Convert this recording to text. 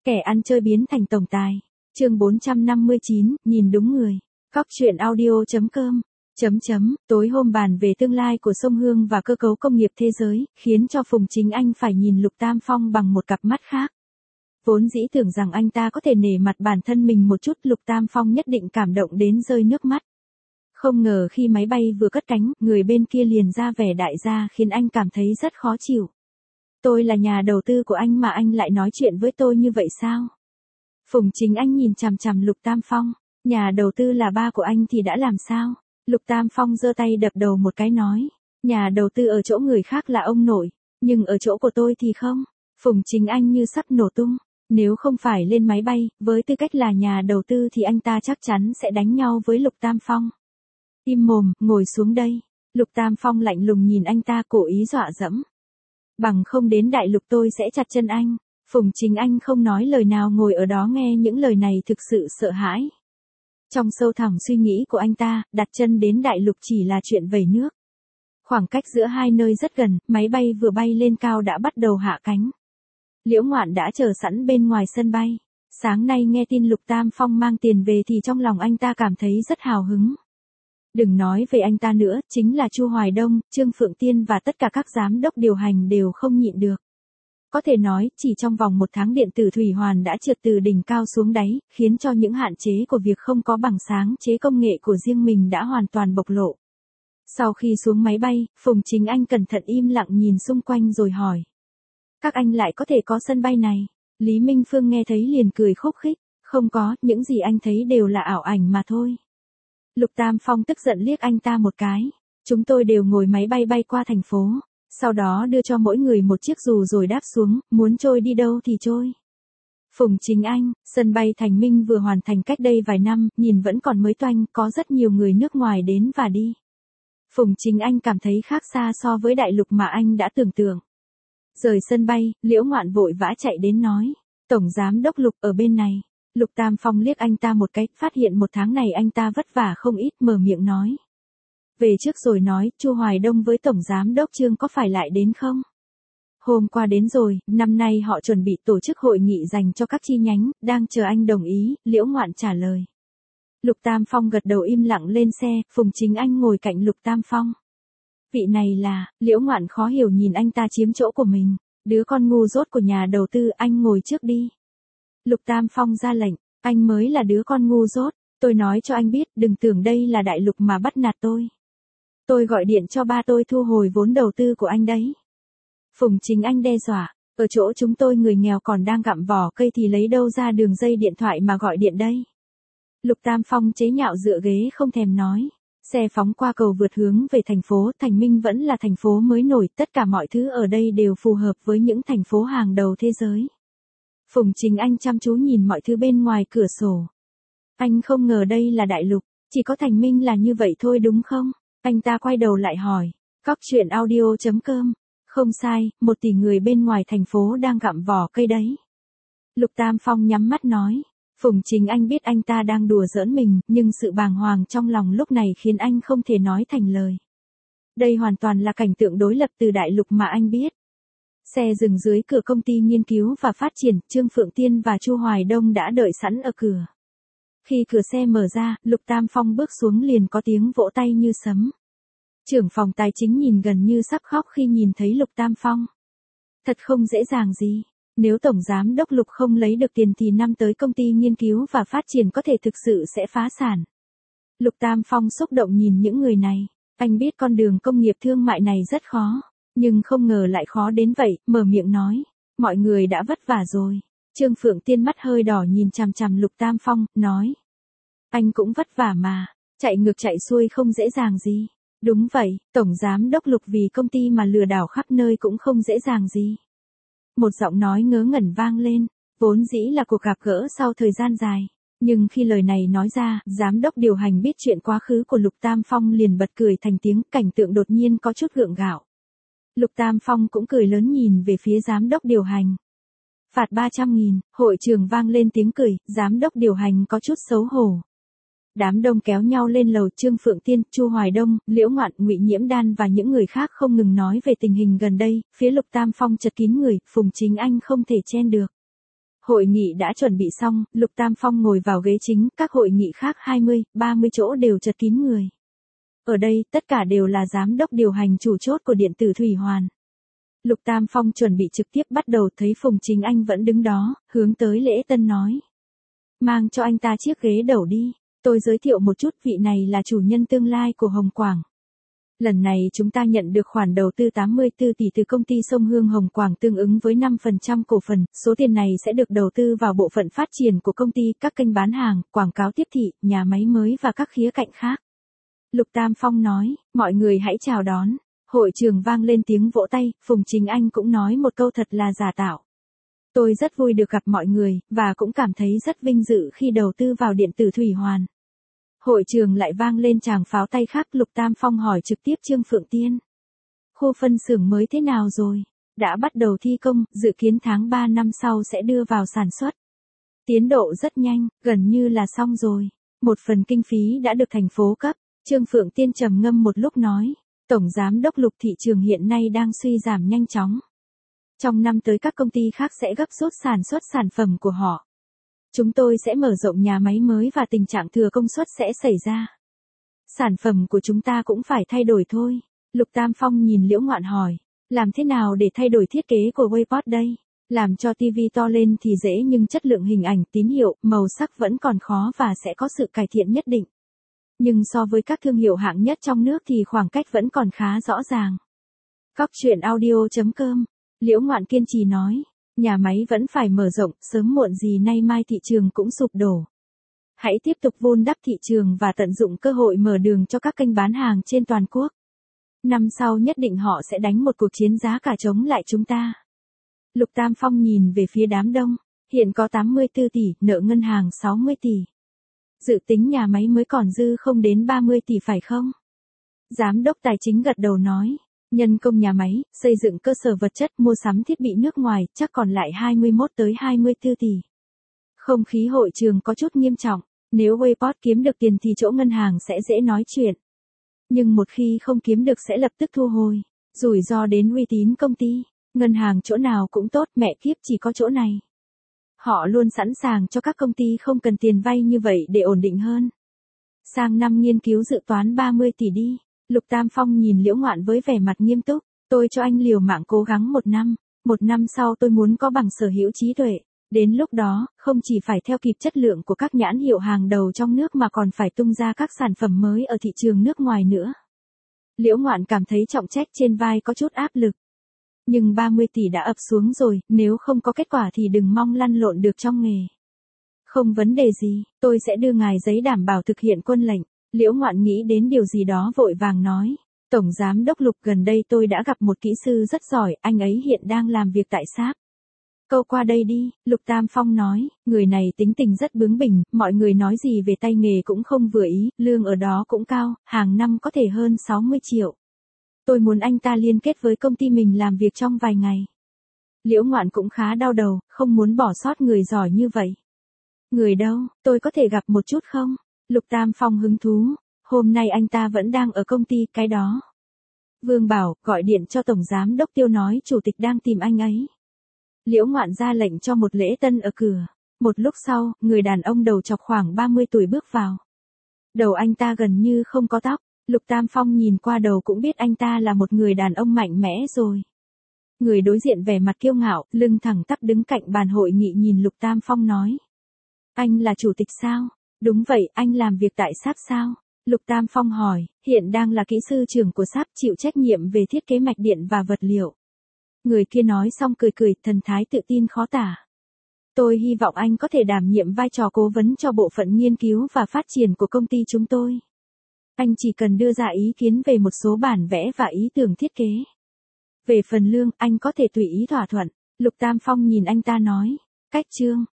Kẻ ăn chơi biến thành tổng tài. Chương 459, nhìn đúng người. Cóc truyện audio.com. Tối hôm bàn về tương lai của sông Hương và cơ cấu công nghiệp thế giới, khiến cho Phùng Chính Anh phải nhìn Lục Tam Phong bằng một cặp mắt khác. Vốn dĩ tưởng rằng anh ta có thể nể mặt bản thân mình một chút, Lục Tam Phong nhất định cảm động đến rơi nước mắt. Không ngờ khi máy bay vừa cất cánh, người bên kia liền ra vẻ đại gia khiến anh cảm thấy rất khó chịu. Tôi là nhà đầu tư của anh mà anh lại nói chuyện với tôi như vậy sao? Phùng Chính Anh nhìn chằm chằm Lục Tam Phong, nhà đầu tư là ba của anh thì đã làm sao? Lục Tam Phong giơ tay đập đầu một cái nói, nhà đầu tư ở chỗ người khác là ông nội, nhưng ở chỗ của tôi thì không. Phùng Chính Anh như sắp nổ tung, nếu không phải lên máy bay, với tư cách là nhà đầu tư thì anh ta chắc chắn sẽ đánh nhau với Lục Tam Phong. Im mồm, ngồi xuống đây. Lục Tam Phong lạnh lùng nhìn anh ta, cố ý dọa dẫm. Bằng không đến đại lục tôi sẽ chặt chân anh. Phùng Chính Anh không nói lời nào, ngồi ở đó nghe những lời này thực sự sợ hãi. Trong sâu thẳm suy nghĩ của anh ta, đặt chân đến đại lục chỉ là chuyện vẩy nước. Khoảng cách giữa hai nơi rất gần, máy bay vừa bay lên cao đã bắt đầu hạ cánh. Liễu Ngoạn đã chờ sẵn bên ngoài sân bay. Sáng nay nghe tin Lục Tam Phong mang tiền về thì trong lòng anh ta cảm thấy rất hào hứng. Đừng nói về anh ta nữa, chính là Chu Hoài Đông, Trương Phượng Tiên và tất cả các giám đốc điều hành đều không nhịn được. Có thể nói, chỉ trong vòng 1 tháng điện tử thủy hoàn đã trượt từ đỉnh cao xuống đáy, khiến cho những hạn chế của việc không có bằng sáng chế công nghệ của riêng mình đã hoàn toàn bộc lộ. Sau khi xuống máy bay, Phùng Chính Anh cẩn thận im lặng nhìn xung quanh rồi hỏi. Các anh lại có thể có sân bay này? Lý Minh Phương nghe thấy liền cười khúc khích. Không có, những gì anh thấy đều là ảo ảnh mà thôi. Lục Tam Phong tức giận liếc anh ta một cái. Chúng tôi đều ngồi máy bay bay qua thành phố. Sau đó đưa cho mỗi người một chiếc dù rồi đáp xuống, muốn trôi đi đâu thì trôi. Phùng Chính Anh, sân bay Thành Minh vừa hoàn thành cách đây vài năm, nhìn vẫn còn mới toanh, có rất nhiều người nước ngoài đến và đi. Phùng Chính Anh cảm thấy khác xa so với đại lục mà anh đã tưởng tượng. Rời sân bay, Liễu Ngoạn vội vã chạy đến nói. Tổng giám đốc Lục ở bên này. Lục Tam Phong liếc anh ta một cái, phát hiện 1 tháng này anh ta vất vả không ít, mở miệng nói. Về trước rồi nói, Chu Hoài Đông với Tổng Giám đốc Trương có phải lại đến không? Hôm qua đến rồi, năm nay họ chuẩn bị tổ chức hội nghị dành cho các chi nhánh, đang chờ anh đồng ý, Liễu Ngoạn trả lời. Lục Tam Phong gật đầu im lặng lên xe, Phùng Chính Anh ngồi cạnh Lục Tam Phong. Vị này là, Liễu Ngoạn khó hiểu nhìn anh ta chiếm chỗ của mình, đứa con ngu dốt của nhà đầu tư, anh ngồi trước đi. Lục Tam Phong ra lệnh, anh mới là đứa con ngu dốt, tôi nói cho anh biết, đừng tưởng đây là đại lục mà bắt nạt tôi. Tôi gọi điện cho ba tôi thu hồi vốn đầu tư của anh đấy. Phùng Chính Anh đe dọa, ở chỗ chúng tôi người nghèo còn đang gặm vỏ cây thì lấy đâu ra đường dây điện thoại mà gọi điện đây. Lục Tam Phong chế nhạo dựa ghế không thèm nói. Xe phóng qua cầu vượt hướng về thành phố Thành Minh, vẫn là thành phố mới nổi, tất cả mọi thứ ở đây đều phù hợp với những thành phố hàng đầu thế giới. Phùng Chính Anh chăm chú nhìn mọi thứ bên ngoài cửa sổ. Anh không ngờ đây là đại lục, chỉ có Thành Minh là như vậy thôi đúng không? Anh ta quay đầu lại hỏi. Cóc truyện audio.com. Không sai, 1 tỷ người bên ngoài thành phố đang gặm vỏ cây đấy. Lục Tam Phong nhắm mắt nói. Phùng Chính Anh biết anh ta đang đùa giỡn mình, nhưng sự bàng hoàng trong lòng lúc này khiến anh không thể nói thành lời. Đây hoàn toàn là cảnh tượng đối lập từ đại lục mà anh biết. Xe dừng dưới cửa công ty nghiên cứu và phát triển, Trương Phượng Tiên và Chu Hoài Đông đã đợi sẵn ở cửa. Khi cửa xe mở ra, Lục Tam Phong bước xuống liền có tiếng vỗ tay như sấm. Trưởng phòng tài chính nhìn gần như sắp khóc khi nhìn thấy Lục Tam Phong. Thật không dễ dàng gì. Nếu Tổng Giám đốc Lục không lấy được tiền thì năm tới công ty nghiên cứu và phát triển có thể thực sự sẽ phá sản. Lục Tam Phong xúc động nhìn những người này. Anh biết con đường công nghiệp thương mại này rất khó. Nhưng không ngờ lại khó đến vậy, mở miệng nói. Mọi người đã vất vả rồi. Trương Phượng Tiên mắt hơi đỏ nhìn chằm chằm Lục Tam Phong, nói. Anh cũng vất vả mà. Chạy ngược chạy xuôi không dễ dàng gì. Đúng vậy, Tổng Giám đốc Lục vì công ty mà lừa đảo khắp nơi cũng không dễ dàng gì. Một giọng nói ngớ ngẩn vang lên, vốn dĩ là cuộc gặp gỡ sau thời gian dài. Nhưng khi lời này nói ra, giám đốc điều hành biết chuyện quá khứ của Lục Tam Phong liền bật cười thành tiếng, cảnh tượng đột nhiên có chút gượng gạo. Lục Tam Phong cũng cười lớn nhìn về phía giám đốc điều hành. Phạt 300.000, hội trường vang lên tiếng cười, giám đốc điều hành có chút xấu hổ. Đám đông kéo nhau lên lầu, Trương Phượng Tiên, Chu Hoài Đông, Liễu Ngoạn, Ngụy Nhiễm Đan và những người khác không ngừng nói về tình hình gần đây, phía Lục Tam Phong chật kín người, Phùng Chính Anh không thể chen được. Hội nghị đã chuẩn bị xong, Lục Tam Phong ngồi vào ghế chính, các hội nghị khác 20, 30 chỗ đều chật kín người. Ở đây, tất cả đều là giám đốc điều hành chủ chốt của điện tử Thủy Hoàn. Lục Tam Phong chuẩn bị trực tiếp bắt đầu, thấy Phùng Chính Anh vẫn đứng đó, hướng tới Lễ Tân nói. Mang cho anh ta chiếc ghế đầu đi, tôi giới thiệu một chút, vị này là chủ nhân tương lai của Hồng Quảng. Lần này chúng ta nhận được khoản đầu tư 84 tỷ từ công ty Sông Hương Hồng Quảng tương ứng với 5% cổ phần, số tiền này sẽ được đầu tư vào bộ phận phát triển của công ty, các kênh bán hàng, quảng cáo tiếp thị, nhà máy mới và các khía cạnh khác. Lục Tam Phong nói, mọi người hãy chào đón. Hội trường vang lên tiếng vỗ tay, Phùng Chính Anh cũng nói một câu thật là giả tạo. Tôi rất vui được gặp mọi người, và cũng cảm thấy rất vinh dự khi đầu tư vào điện tử Thủy Hoàn. Hội trường lại vang lên tràng pháo tay khác, Lục Tam Phong hỏi trực tiếp Trương Phượng Tiên. Khu phân xưởng mới thế nào rồi? Đã bắt đầu thi công, dự kiến tháng 3 năm sau sẽ đưa vào sản xuất. Tiến độ rất nhanh, gần như là xong rồi. Một phần kinh phí đã được thành phố cấp. Trương Phượng Tiên trầm ngâm một lúc nói. Tổng giám đốc Lục, thị trường hiện nay đang suy giảm nhanh chóng. Trong năm tới các công ty khác sẽ gấp rút sản xuất sản phẩm của họ. Chúng tôi sẽ mở rộng nhà máy mới và tình trạng thừa công suất sẽ xảy ra. Sản phẩm của chúng ta cũng phải thay đổi thôi. Lục Tam Phong nhìn Liễu Ngoạn hỏi. Làm thế nào để thay đổi thiết kế của Wayport đây? Làm cho TV to lên thì dễ nhưng chất lượng hình ảnh, tín hiệu, màu sắc vẫn còn khó và sẽ có sự cải thiện nhất định. Nhưng so với các thương hiệu hạng nhất trong nước thì khoảng cách vẫn còn khá rõ ràng. Cóc truyện audio.com. Liễu Ngoạn kiên trì nói. Nhà máy vẫn phải mở rộng, sớm muộn gì nay mai thị trường cũng sụp đổ. Hãy tiếp tục vun đắp thị trường và tận dụng cơ hội mở đường cho các kênh bán hàng trên toàn quốc. Năm sau nhất định họ sẽ đánh một cuộc chiến giá cả chống lại chúng ta. Lục Tam Phong nhìn về phía đám đông. Hiện có 84 tỷ, nợ ngân hàng 60 tỷ. Dự tính nhà máy mới còn dư không đến 30 tỷ phải không? Giám đốc tài chính gật đầu nói. Nhân công nhà máy, xây dựng cơ sở vật chất, mua sắm thiết bị nước ngoài, chắc còn lại 21 tới 24 tỷ. Không khí hội trường có chút nghiêm trọng. Nếu Wayport kiếm được tiền thì chỗ ngân hàng sẽ dễ nói chuyện. Nhưng một khi không kiếm được sẽ lập tức thu hồi. Rủi ro đến uy tín công ty. Ngân hàng chỗ nào cũng tốt, mẹ kiếp chỉ có chỗ này. Họ luôn sẵn sàng cho các công ty không cần tiền vay như vậy để ổn định hơn. Sang năm nghiên cứu dự toán 30 tỷ đi. Lục Tam Phong nhìn Liễu Ngoạn với vẻ mặt nghiêm túc. Tôi cho anh liều mạng cố gắng 1 năm. 1 năm sau tôi muốn có bằng sở hữu trí tuệ. Đến lúc đó, không chỉ phải theo kịp chất lượng của các nhãn hiệu hàng đầu trong nước mà còn phải tung ra các sản phẩm mới ở thị trường nước ngoài nữa. Liễu Ngoạn cảm thấy trọng trách trên vai có chút áp lực. Nhưng 30 tỷ đã ập xuống rồi, nếu không có kết quả thì đừng mong lăn lộn được trong nghề. Không vấn đề gì, tôi sẽ đưa ngài giấy đảm bảo thực hiện quân lệnh. Liễu Ngoạn nghĩ đến điều gì đó vội vàng nói. Tổng giám đốc Lục, gần đây tôi đã gặp một kỹ sư rất giỏi, anh ấy hiện đang làm việc tại SAP. Câu qua đây đi, Lục Tam Phong nói, người này tính tình rất bướng bỉnh, mọi người nói gì về tay nghề cũng không vừa ý, lương ở đó cũng cao, hàng năm có thể hơn 60 triệu. Tôi muốn anh ta liên kết với công ty mình làm việc trong vài ngày. Liễu Ngoạn cũng khá đau đầu, không muốn bỏ sót người giỏi như vậy. Người đâu, tôi có thể gặp một chút không? Lục Tam Phong hứng thú, hôm nay anh ta vẫn đang ở công ty, cái đó. Vương Bảo, gọi điện cho Tổng Giám đốc Tiêu nói chủ tịch đang tìm anh ấy. Liễu Ngoạn ra lệnh cho một lễ tân ở cửa. Một lúc sau, người đàn ông đầu chọc khoảng 30 tuổi bước vào. Đầu anh ta gần như không có tóc. Lục Tam Phong nhìn qua đầu cũng biết anh ta là một người đàn ông mạnh mẽ rồi. Người đối diện vẻ mặt kiêu ngạo, lưng thẳng tắp đứng cạnh bàn hội nghị nhìn Lục Tam Phong nói. Anh là chủ tịch sao? Đúng vậy, anh làm việc tại SAP sao? Lục Tam Phong hỏi, hiện đang là kỹ sư trưởng của SAP, chịu trách nhiệm về thiết kế mạch điện và vật liệu. Người kia nói xong cười cười, thần thái tự tin khó tả. Tôi hy vọng anh có thể đảm nhiệm vai trò cố vấn cho bộ phận nghiên cứu và phát triển của công ty chúng tôi. Anh chỉ cần đưa ra ý kiến về một số bản vẽ và ý tưởng thiết kế. Về phần lương, anh có thể tùy ý thỏa thuận. Lục Tam Phong nhìn anh ta nói. Cách chương.